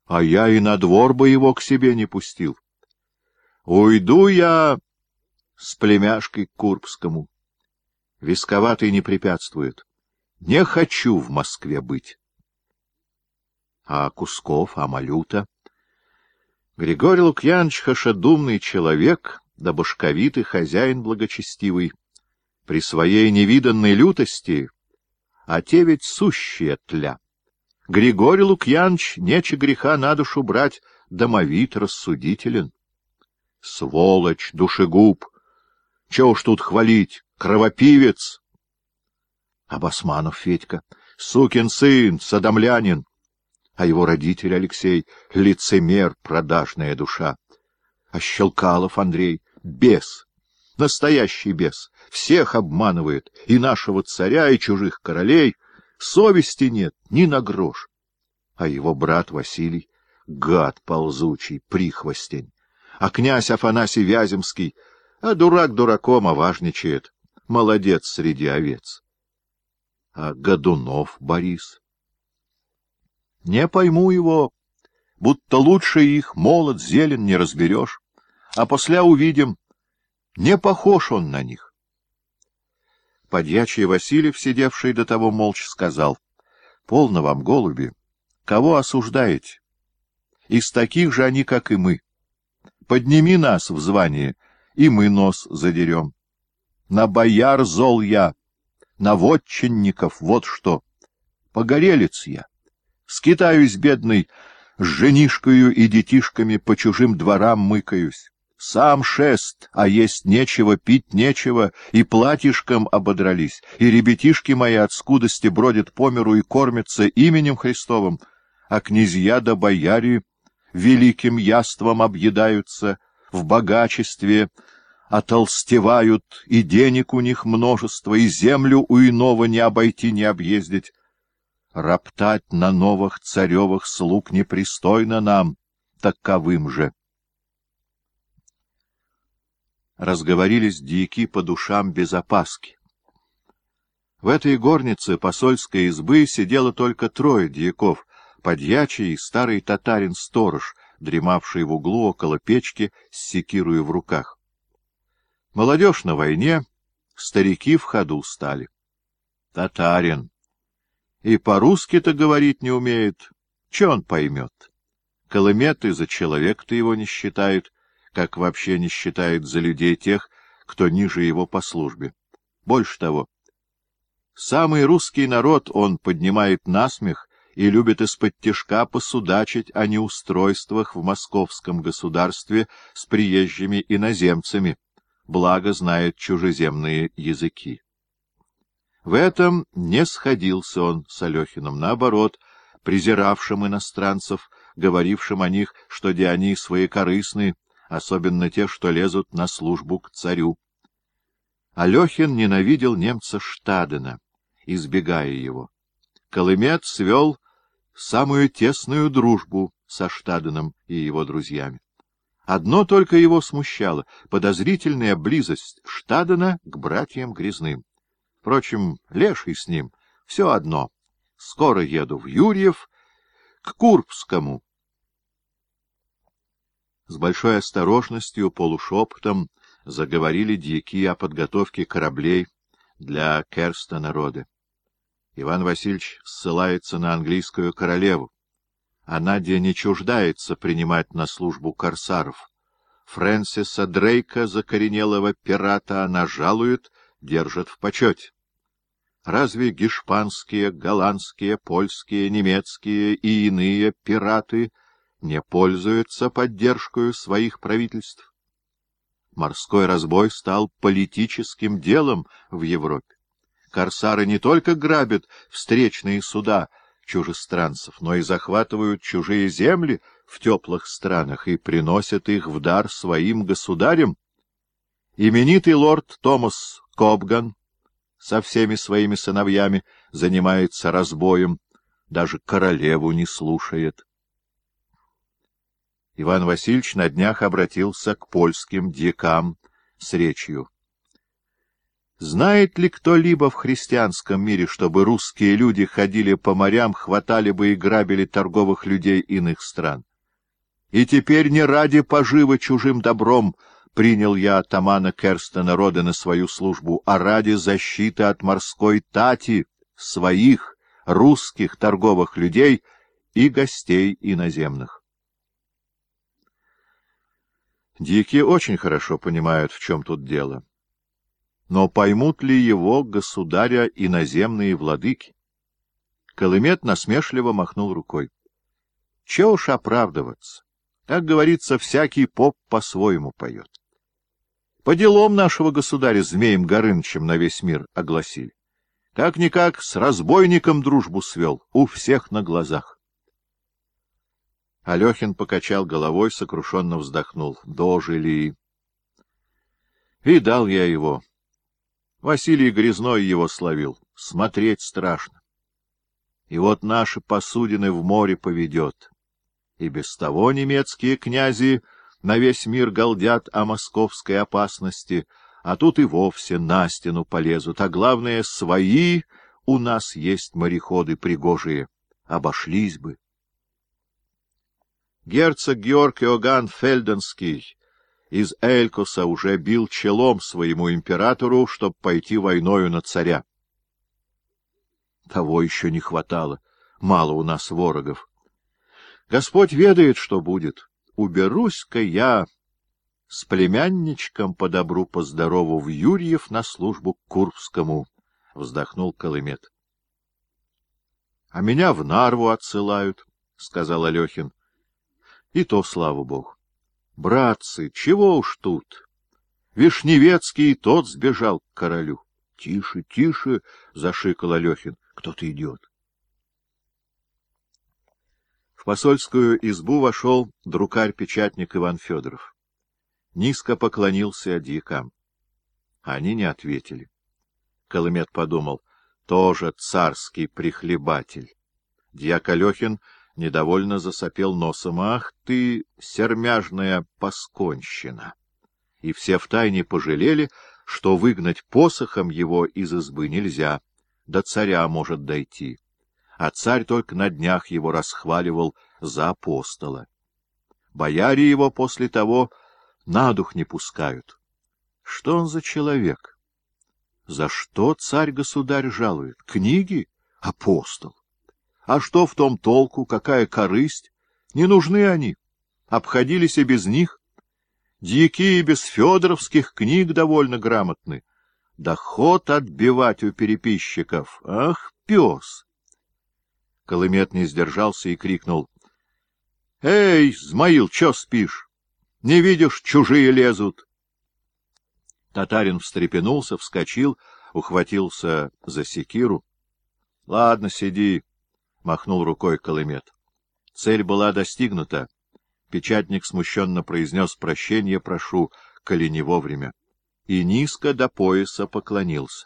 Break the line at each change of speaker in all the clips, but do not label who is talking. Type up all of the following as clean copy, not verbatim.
а я и на двор бы его к себе не пустил. Уйду я с племяшкой к Курбскому. Висковатый не препятствует. Не хочу в Москве быть. А Кусков, а Малюта? Григорий Лукьянович хашедумный человек, да башковитый хозяин благочестивый. При своей невиданной лютости, а те ведь сущие тля. Григорий Лукьянович нече греха на душу брать, домовит, рассудителен. Сволочь, душегуб! Чего уж тут хвалить, кровопивец! А Басманов Федька, сукин сын, содомлянин, а его родитель Алексей — лицемер, продажная душа. А Щелкалов Андрей — бес, настоящий бес, всех обманывает, и нашего царя, и чужих королей, совести нет ни на грош. А его брат Василий — гад ползучий, прихвостень, а князь Афанасий Вяземский, а дурак дураком, а важничает, молодец среди овец. А Годунов Борис? Не пойму его, будто лучше их молод, зелен, не разберешь, а после увидим, не похож он на них. Подьячий Васильев, сидевший до того молча, сказал: — Полно вам, голуби, кого осуждаете? Из таких же они, как и мы. Подними нас в звание, и мы нос задерем. На бояр зол я, на вотчинников вот что. Погорелец я. Скитаюсь, бедный, с женишкою и детишками по чужим дворам мыкаюсь. Сам шест, а есть нечего, пить нечего, и платьишком ободрались, и ребятишки мои от скудости бродят по миру и кормятся именем Христовым, а князья да бояре великим яством объедаются, в богачестве отолстевают, и денег у них множество, и землю у иного не обойти, не объездить. Роптать на новых царевых слуг непристойно нам, таковым же. Разговорились дьяки по душам без опаски. В этой горнице посольской избы сидело только трое дьяков, подьячий и старый татарин-сторож, дремавший в углу около печки с секирою в руках. Молодежь на войне, старики в ходу стали. Татарин. И по-русски-то говорить не умеет. Че он поймет? Колымет и за человека-то его не считает, как вообще не считает за людей тех, кто ниже его по службе. Больше того, самый русский народ он поднимает насмех и любит из-под-тишка посудачить о неустройствах в московском государстве с приезжими иноземцами, благо знает чужеземные языки. В этом не сходился он с Алехиным, наоборот, презиравшим иностранцев, говорившим о них, что де они своекорыстны, особенно те, что лезут на службу к царю. Алехин ненавидел немца Штадена, избегая его. Колымет свел самую тесную дружбу со Штаденом и его друзьями. Одно только его смущало — подозрительная близость Штадена к братьям Грязным. Впрочем, леший с ним, все одно. Скоро еду в Юрьев, к Курбскому. С большой осторожностью, полушепотом заговорили дьяки о подготовке кораблей для Керста-народа. Иван Васильевич ссылается на английскую королеву. Она где не чуждается принимать на службу корсаров. Фрэнсиса Дрейка, закоренелого пирата, она жалует, держит в почете. Разве гешпанские, голландские, польские, немецкие и иные пираты не пользуются поддержкой своих правительств? Морской разбой стал политическим делом в Европе. Корсары не только грабят встречные суда чужестранцев, но и захватывают чужие земли в теплых странах и приносят их в дар своим государям. Именитый лорд Томас Кобган со всеми своими сыновьями занимается разбоем, даже королеву не слушает. Иван Васильевич на днях обратился к польским дьякам с речью: Знает ли кто-либо в христианском мире, чтобы русские люди ходили по морям, хватали бы и грабили торговых людей иных стран? И теперь не ради поживы чужим добром принял я атамана Керстена рода на свою службу, а ради защиты от морской тати своих русских торговых людей и гостей иноземных. Дикие очень хорошо понимают, в чем тут дело. Но поймут ли его, государя, иноземные владыки? Колымет насмешливо махнул рукой. Чего уж оправдываться? Как говорится, всякий поп по-своему поет. По делам нашего государя Змеем Горынычем на весь мир огласили. Как-никак с разбойником дружбу свел, у всех на глазах. Алехин покачал головой, сокрушенно вздохнул. Дожили. Видал я его. Василий Грязной его словил. Смотреть страшно. И вот наши посудины в море поведет. И без того немецкие князи на весь мир галдят о московской опасности, а тут и вовсе на стену полезут. А главное, свои у нас есть мореходы пригожие. Обошлись бы. Герцог Георг Иоганн Фельденский из Элькуса уже бил челом своему императору, чтоб пойти войною на царя. Того еще не хватало, мало у нас ворогов. Господь ведает, что будет. Уберусь-ка я с племянничком по добру, по здорову в Юрьев на службу к Курбскому, — вздохнул Колымет. — А меня в Нарву отсылают, — сказал Алехин. — И то, слава богу. Братцы, чего уж тут? Вишневецкий и тот сбежал к королю. — Тише, тише, — зашикал Алехин. — Кто-то идет. В посольскую избу вошел друкарь-печатник Иван Федоров. Низко поклонился дьякам. Они не ответили. Колымет подумал, тоже царский прихлебатель. Дьяк Алехин недовольно засопел носом. Ах ты, сермяжная пасконщина! И все втайне пожалели, что выгнать посохом его из избы нельзя, до царя может дойти. А царь только на днях его расхваливал за апостола. Бояре его после того на дух не пускают. Что он за человек? За что царь-государь жалует? Книги? Апостол. А что в том толку? Какая корысть? Не нужны они. Обходились и без них. Дьяки и без федоровских книг довольно грамотны. Доход отбивать у переписчиков. Ах, пес! Колымет не сдержался и крикнул. — Эй, Измаил, чё спишь? Не видишь, чужие лезут. Татарин встрепенулся, вскочил, ухватился за секиру. — Ладно, сиди, — махнул рукой Колымет. Цель была достигнута. Печатник смущенно произнес: прощения прошу, коли не вовремя. И низко до пояса поклонился.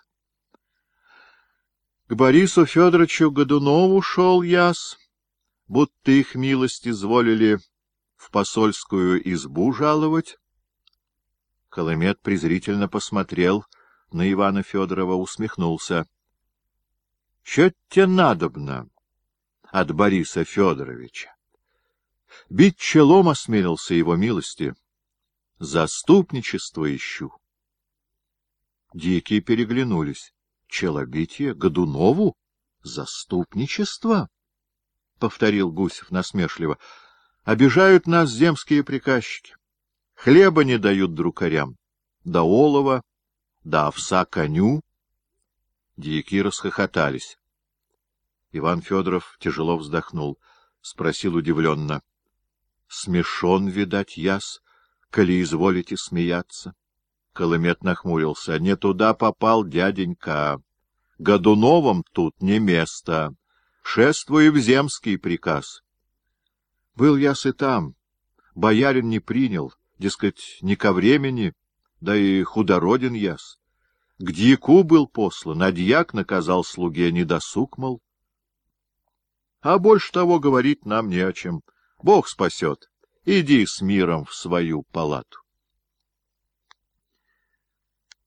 К Борису Федоровичу Годунову шел яс, будто их милость изволили в посольскую избу жаловать. Колымет презрительно посмотрел на Ивана Федорова, усмехнулся. — Чё тебе надобно от Бориса Федоровича? Бить челом осмелился его милости. Заступничество ищу. Дикие переглянулись. Челобитие Годунову? Заступничество? — повторил Гусев насмешливо. — Обижают нас земские приказчики. Хлеба не дают друкарям, да олова, да овса коню. Дьяки расхохотались. Иван Федоров тяжело вздохнул, спросил удивленно. — Смешон, видать, яс, коли изволите смеяться. Колымет нахмурился. — Не туда попал, дяденька. Годуновым тут не место. Шествую в земский приказ. Был яс и там. Боярин не принял, дескать, не ко времени, да и худороден яс. К дьяку был послан, а дьяк наказал слуге недосуг, мол. А больше того говорить нам не о чем. Бог спасет. Иди с миром в свою палату.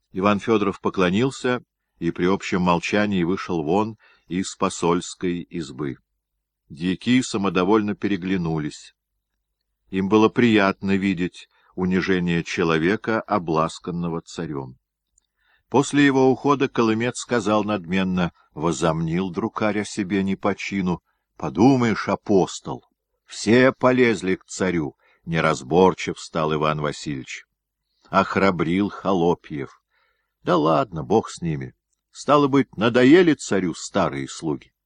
Иван Федоров поклонился и при общем молчании вышел вон из посольской избы. Дьяки самодовольно переглянулись. Им было приятно видеть унижение человека, обласканного царем. После его ухода Колымет сказал надменно: возомнил друкарь о себе не по чину. Подумаешь, апостол! Все полезли к царю. Неразборчив стал Иван Васильевич. Охрабрил холопьев. Да ладно, бог с ними. Стало быть, надоели царю старые слуги.